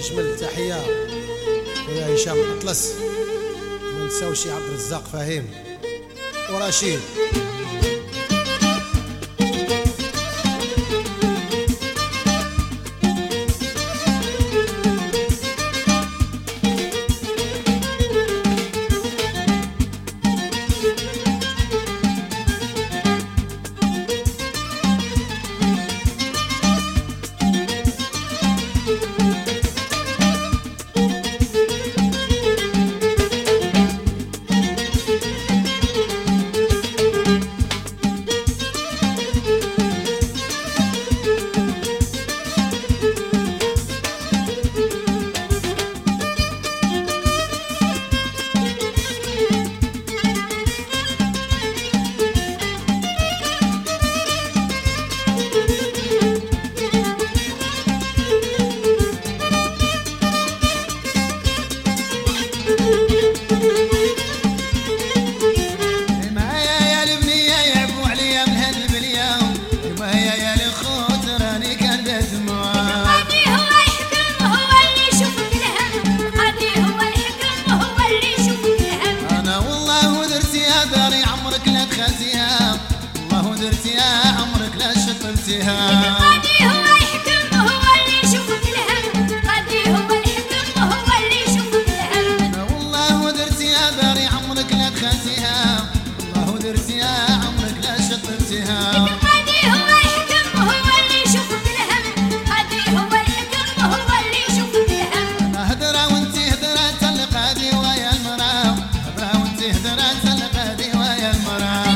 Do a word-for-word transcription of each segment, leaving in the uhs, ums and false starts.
أجمل تحية خويا هشام أطلس، ما نساوش عبد الرزاق فهيم ورشيد. قادي هو يحكم وهو اللي يشوف الهم، قادي هو يحكم وهو اللي يشوف الهم. والله درتي يا داري عمرك لا دخلتيها، والله درتي يا عمرك لا شطبتيها. قادي هو يحكم وهو اللي يشوف الهم، قادي هو يحكم وهو اللي يشوف الهم. انا هدرة وانتي هدرة القادي ويا المرأة، هدرة وانتي هدرة القادي ويا المرأة.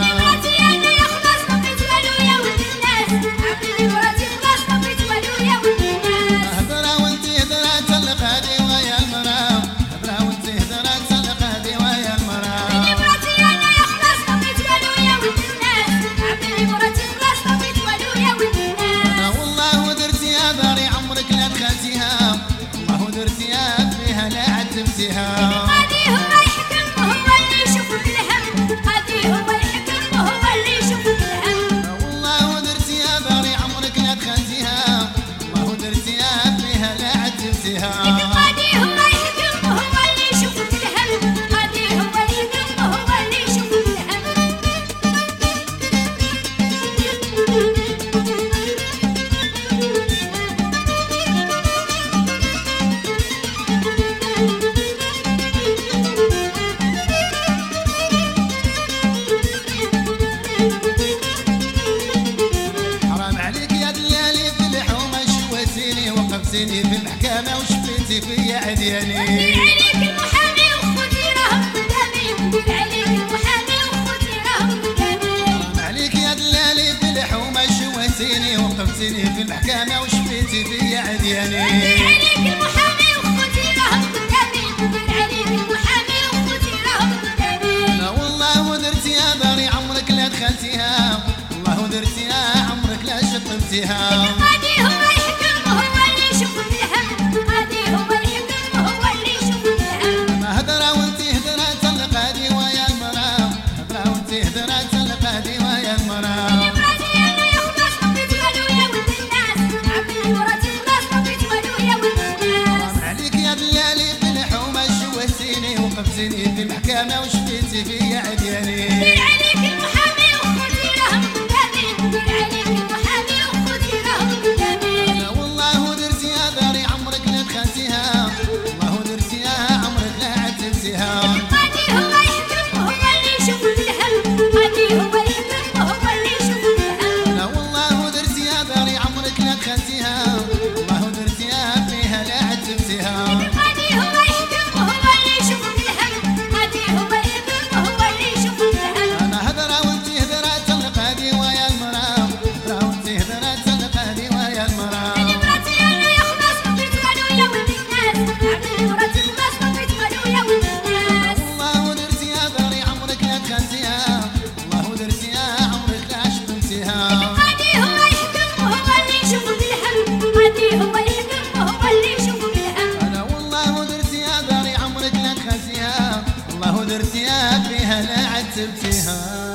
قادي هو يحكم وهو اللي يشوف الهم، قادي هو يحكم وهو اللي يشوف الهم. والله درتي يا داري عمرك لا دخلتيها، والله درتي يا فيها لا عتبتيها. قادي هو يحكم وهو اللي يشوف الهم، قادي هو يحكم وهو اللي يشوف الهم. وقفتيني في المحكمة وشفيتي فيا عدياني. ندير عليك المحامي وخوتي راهم قدامي، ندير عليك المحامي وخوتي راهم قدامي. حرام عليك يا دلالي في الحومة شويتيني وقفتيني في المحكمة وشفيتي فيا عدياني. ندير عليك المحامي وخوتي راهم قدامي، ندير عليك المحامي وخوتي راهم قدامي. لا والله درتي يا داري عمرك لا دخلتيها، والله درتي يا عمرك لا شطبتيها. قادي هو يحكم وهو اللي يشوف الهم، قادي هو يحكم وهو اللي يشوف الهم. انا هدرة وانتي هدرة القادي ويا المرأة، هدرة وانتي هدرة القادي ويا المرأة. مراتي انا يا خلاص طبيت ولويا ولد الناس، عبدي مراتي خلاص طبيت ولويا ولد الناس. حرام عليك يا دلالي في الحومة شوهتيني وقفتيني في المحكمة وشفيتي فيا عدياني. ندير عليك المحامي وخوتي راهم قدامي، ندير عليك المحامي وخوتي راهم قدامي. انا والله درتي يا داري عمرك لا دخلتيها، والله درتي يا عمرك لا عتبتيها. قادي هو يحكم وهو اللي يشوف الهم، قادي هو يحكم وهو اللي يشوف الهم. انا والله درتي يا داري عمرك لا دخلتيها، والله درتي يا فيها لا عتبتيها. قادي هو يحكم وهو اللي يشوف الهم، قادي هو يحكم وهو اللي يشوف الهم. انا هدرة وانتي هدرة القادي ويا المرأة، هدرة وانتي هدرة القادي ويا المرأة. مراتي انا يا خلاص طبيت ولويا ولد الناس، عبدي مراتي خلاص طبيت ولويا ولد الناس. والله درتي يا داري عمرك لا دخلتيها، والله درتي يا عمرك لا شطبتيها. قادي هو يحكم وهو اللي يشوف الهم، قادي هو يحكم وهو اللي يشوف الهم. انا والله درتي يا داري عمرك لا دخلتيها، والله درتي يا فيها لا عتبتيها.